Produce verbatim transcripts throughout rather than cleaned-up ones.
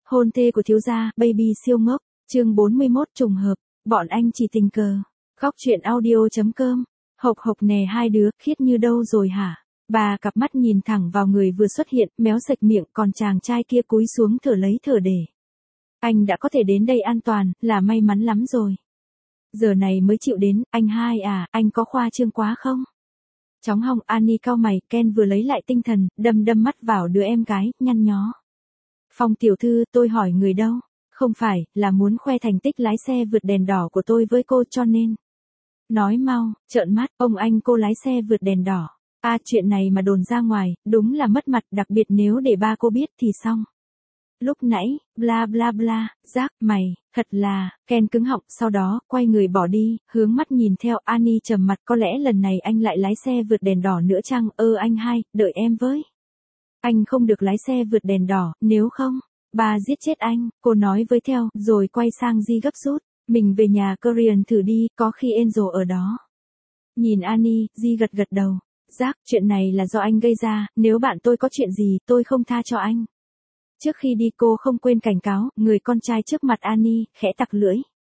Hôn thê của thiếu gia, baby siêu ngốc, chương bốn mươi mốt trùng hợp, bọn anh chỉ tình cờ. Góc truyện audio.com, hộc hộc nè hai đứa, khiết như đâu rồi hả? Bà cặp mắt nhìn thẳng vào người vừa xuất hiện, méo sạch miệng, còn chàng trai kia cúi xuống thở lấy thở để. Anh đã có thể đến đây an toàn, là may mắn lắm rồi. Giờ này mới chịu đến, anh hai à, anh có khoa trương quá không? Chóng họng Annie cau mày, Ken vừa lấy lại tinh thần, đâm đâm mắt vào đứa em gái, nhăn nhó. Phong tiểu thư, tôi hỏi người đâu? Không phải, là muốn khoe thành tích lái xe vượt đèn đỏ của tôi với cô cho nên. Nói mau, trợn mắt, ông anh cô lái xe vượt đèn đỏ. À, chuyện này mà đồn ra ngoài, đúng là mất mặt, đặc biệt nếu để ba cô biết thì xong. Lúc nãy, bla bla bla, Jack, mày, thật là, Ken cứng họng, sau đó, quay người bỏ đi, hướng mắt nhìn theo Annie trầm mặt, có lẽ lần này anh lại lái xe vượt đèn đỏ nữa chăng, ơ anh hai, đợi em với. Anh không được lái xe vượt đèn đỏ, nếu không, ba giết chết anh, cô nói với theo, rồi quay sang Di gấp rút, mình về nhà Korean thử đi, có khi Angel ở đó. Nhìn Annie, Di gật gật đầu, Jack, chuyện này là do anh gây ra, nếu bạn tôi có chuyện gì, tôi không tha cho anh. Trước khi đi cô không quên cảnh cáo, người con trai trước mặt Annie, khẽ tặc lưỡi.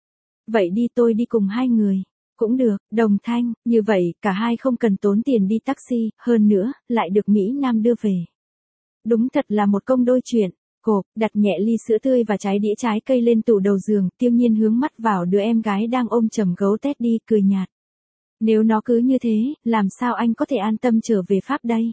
Vậy đi tôi đi cùng hai người. Cũng được, đồng thanh, như vậy, cả hai không cần tốn tiền đi taxi, hơn nữa, lại được Mỹ Nam đưa về. Đúng thật là một công đôi chuyện. Cộp, đặt nhẹ ly sữa tươi và trái đĩa trái cây lên tủ đầu giường, Tiêu Nhiên hướng mắt vào đứa em gái đang ôm chầm gấu Teddy, cười nhạt. Nếu nó cứ như thế, làm sao anh có thể an tâm trở về Pháp đây?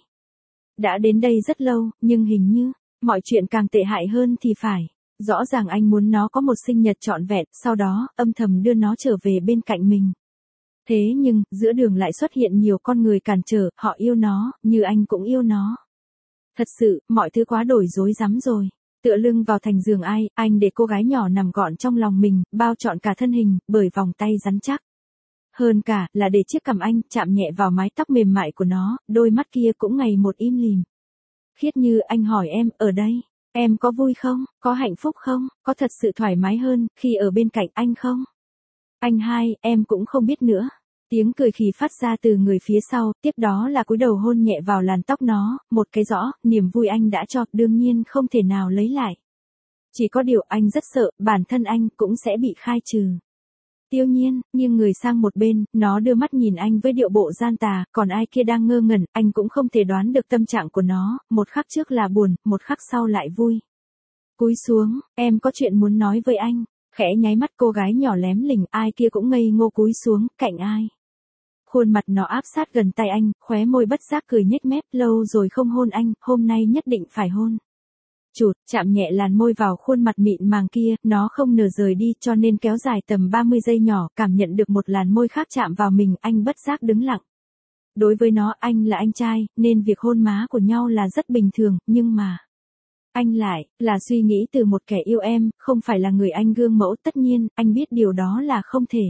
Đã đến đây rất lâu, nhưng hình như, mọi chuyện càng tệ hại hơn thì phải. Rõ ràng anh muốn nó có một sinh nhật trọn vẹn, sau đó, âm thầm đưa nó trở về bên cạnh mình. Thế nhưng, giữa đường lại xuất hiện nhiều con người cản trở, họ yêu nó, như anh cũng yêu nó. Thật sự, mọi thứ quá đổi rối rắm rồi. Tựa lưng vào thành giường ai, anh để cô gái nhỏ nằm gọn trong lòng mình, bao trọn cả thân hình, bởi vòng tay rắn chắc. Hơn cả, là để chiếc cằm anh, chạm nhẹ vào mái tóc mềm mại của nó, đôi mắt kia cũng ngày một im lìm. Khiết Như, anh hỏi em, ở đây, em có vui không, có hạnh phúc không, có thật sự thoải mái hơn, khi ở bên cạnh anh không? Anh hai, em cũng không biết nữa. Tiếng cười khì phát ra từ người phía sau, tiếp đó là cúi đầu hôn nhẹ vào làn tóc nó, một cái rõ, niềm vui anh đã cho, đương nhiên không thể nào lấy lại. Chỉ có điều anh rất sợ, bản thân anh cũng sẽ bị khai trừ. Tiêu Nhiên, nghiêng người sang một bên, nó đưa mắt nhìn anh với điệu bộ gian tà, còn ai kia đang ngơ ngẩn, anh cũng không thể đoán được tâm trạng của nó, một khắc trước là buồn, một khắc sau lại vui. Cúi xuống, em có chuyện muốn nói với anh, khẽ nháy mắt cô gái nhỏ lém lỉnh, ai kia cũng ngây ngô cúi xuống, cạnh ai. Khuôn mặt nó áp sát gần tay anh, khóe môi bất giác cười nhếch mép, lâu rồi không hôn anh, hôm nay nhất định phải hôn. Chụt, chạm nhẹ làn môi vào khuôn mặt mịn màng kia, nó không nở rời đi cho nên kéo dài tầm ba mươi giây nhỏ, cảm nhận được một làn môi khác chạm vào mình, anh bất giác đứng lặng. Đối với nó, anh là anh trai, nên việc hôn má của nhau là rất bình thường, nhưng mà... Anh lại, là suy nghĩ từ một kẻ yêu em, không phải là người anh gương mẫu, tất nhiên, anh biết điều đó là không thể.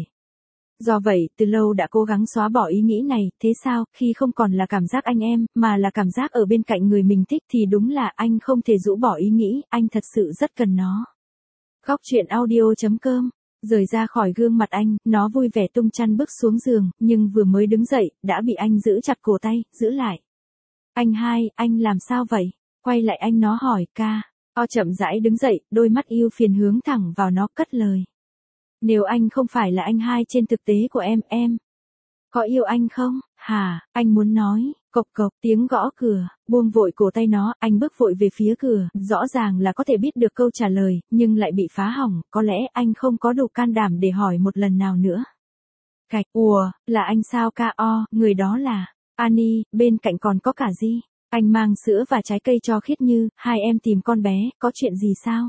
Do vậy, từ lâu đã cố gắng xóa bỏ ý nghĩ này, thế sao, khi không còn là cảm giác anh em, mà là cảm giác ở bên cạnh người mình thích thì đúng là anh không thể rũ bỏ ý nghĩ, anh thật sự rất cần nó. Góc truyện audio.com, rời ra khỏi gương mặt anh, nó vui vẻ tung chăn bước xuống giường, nhưng vừa mới đứng dậy, đã bị anh giữ chặt cổ tay, giữ lại. Anh hai, anh làm sao vậy? Quay lại anh nó hỏi, ca, o chậm rãi đứng dậy, đôi mắt yêu phiền hướng thẳng vào nó cất lời. Nếu anh không phải là anh hai trên thực tế của em, em có yêu anh không? Hả, anh muốn nói, cộc cộc, tiếng gõ cửa, buông vội cổ tay nó, anh bước vội về phía cửa, rõ ràng là có thể biết được câu trả lời, nhưng lại bị phá hỏng, có lẽ anh không có đủ can đảm để hỏi một lần nào nữa. Cạch, ùa, là anh sao ca o, người đó là, Annie, bên cạnh còn có cả Di. Anh mang sữa và trái cây cho Khiết Như, hai em tìm con bé, có chuyện gì sao?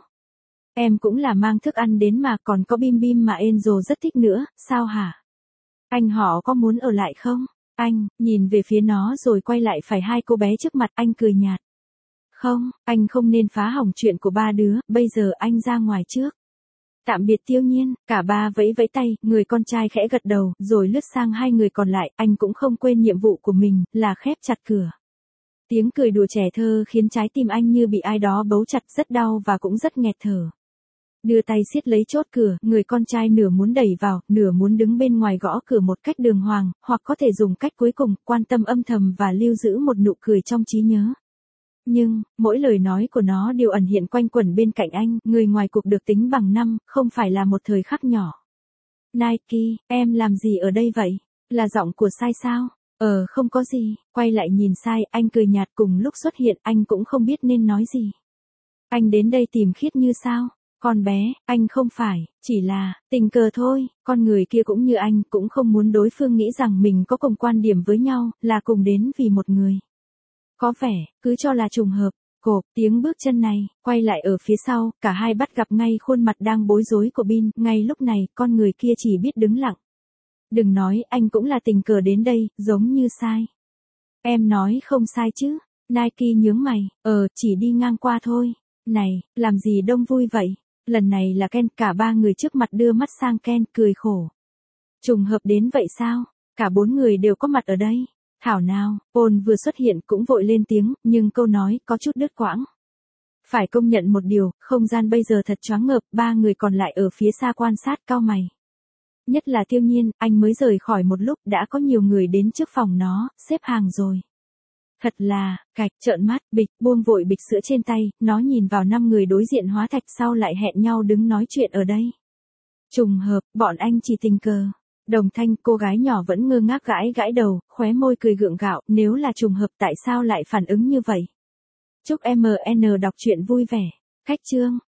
Em cũng là mang thức ăn đến mà, còn có bim bim mà Angel rất thích nữa, sao hả? Anh họ có muốn ở lại không? Anh, nhìn về phía nó rồi quay lại phải hai cô bé trước mặt, anh cười nhạt. Không, anh không nên phá hỏng chuyện của ba đứa, bây giờ anh ra ngoài trước. Tạm biệt Tiêu Nhiên, cả ba vẫy vẫy tay, người con trai khẽ gật đầu, rồi lướt sang hai người còn lại, anh cũng không quên nhiệm vụ của mình, là khép chặt cửa. Tiếng cười đùa trẻ thơ khiến trái tim anh như bị ai đó bấu chặt, rất đau và cũng rất nghẹt thở. Đưa tay siết lấy chốt cửa, người con trai nửa muốn đẩy vào, nửa muốn đứng bên ngoài gõ cửa một cách đường hoàng, hoặc có thể dùng cách cuối cùng, quan tâm âm thầm và lưu giữ một nụ cười trong trí nhớ. Nhưng, mỗi lời nói của nó đều ẩn hiện quanh quẩn bên cạnh anh, người ngoài cuộc được tính bằng năm, không phải là một thời khắc nhỏ. Nike, em làm gì ở đây vậy? Là giọng của Sai sao? Ờ không có gì, quay lại nhìn Sai, anh cười nhạt cùng lúc xuất hiện, anh cũng không biết nên nói gì. Anh đến đây tìm Khiết Như sao? Con bé, anh không phải, chỉ là, tình cờ thôi, con người kia cũng như anh, cũng không muốn đối phương nghĩ rằng mình có cùng quan điểm với nhau, là cùng đến vì một người. Có vẻ, cứ cho là trùng hợp, cộp, tiếng bước chân này, quay lại ở phía sau, cả hai bắt gặp ngay khuôn mặt đang bối rối của Bin, ngay lúc này, con người kia chỉ biết đứng lặng. Đừng nói anh cũng là tình cờ đến đây, giống như Sai. Em nói không sai chứ, Nike nhướng mày, ờ, chỉ đi ngang qua thôi. Này, làm gì đông vui vậy? Lần này là Ken, cả ba người trước mặt đưa mắt sang Ken, cười khổ. Trùng hợp đến vậy sao? Cả bốn người đều có mặt ở đây. Thảo nào, Paul vừa xuất hiện cũng vội lên tiếng, nhưng câu nói có chút đứt quãng. Phải công nhận một điều, không gian bây giờ thật choáng ngợp, ba người còn lại ở phía xa quan sát cau mày. Nhất là Tiêu Nhiên, anh mới rời khỏi một lúc đã có nhiều người đến trước phòng nó, xếp hàng rồi. Thật là, cạch, trợn mắt, bịch, buông vội bịch sữa trên tay, nó nhìn vào năm người đối diện hóa thạch sau lại hẹn nhau đứng nói chuyện ở đây. Trùng hợp, bọn anh chỉ tình cờ. Đồng Thanh, cô gái nhỏ vẫn ngơ ngác gãi gãi đầu, khóe môi cười gượng gạo, nếu là trùng hợp tại sao lại phản ứng như vậy? Chúc em en đọc truyện vui vẻ. Khách chương.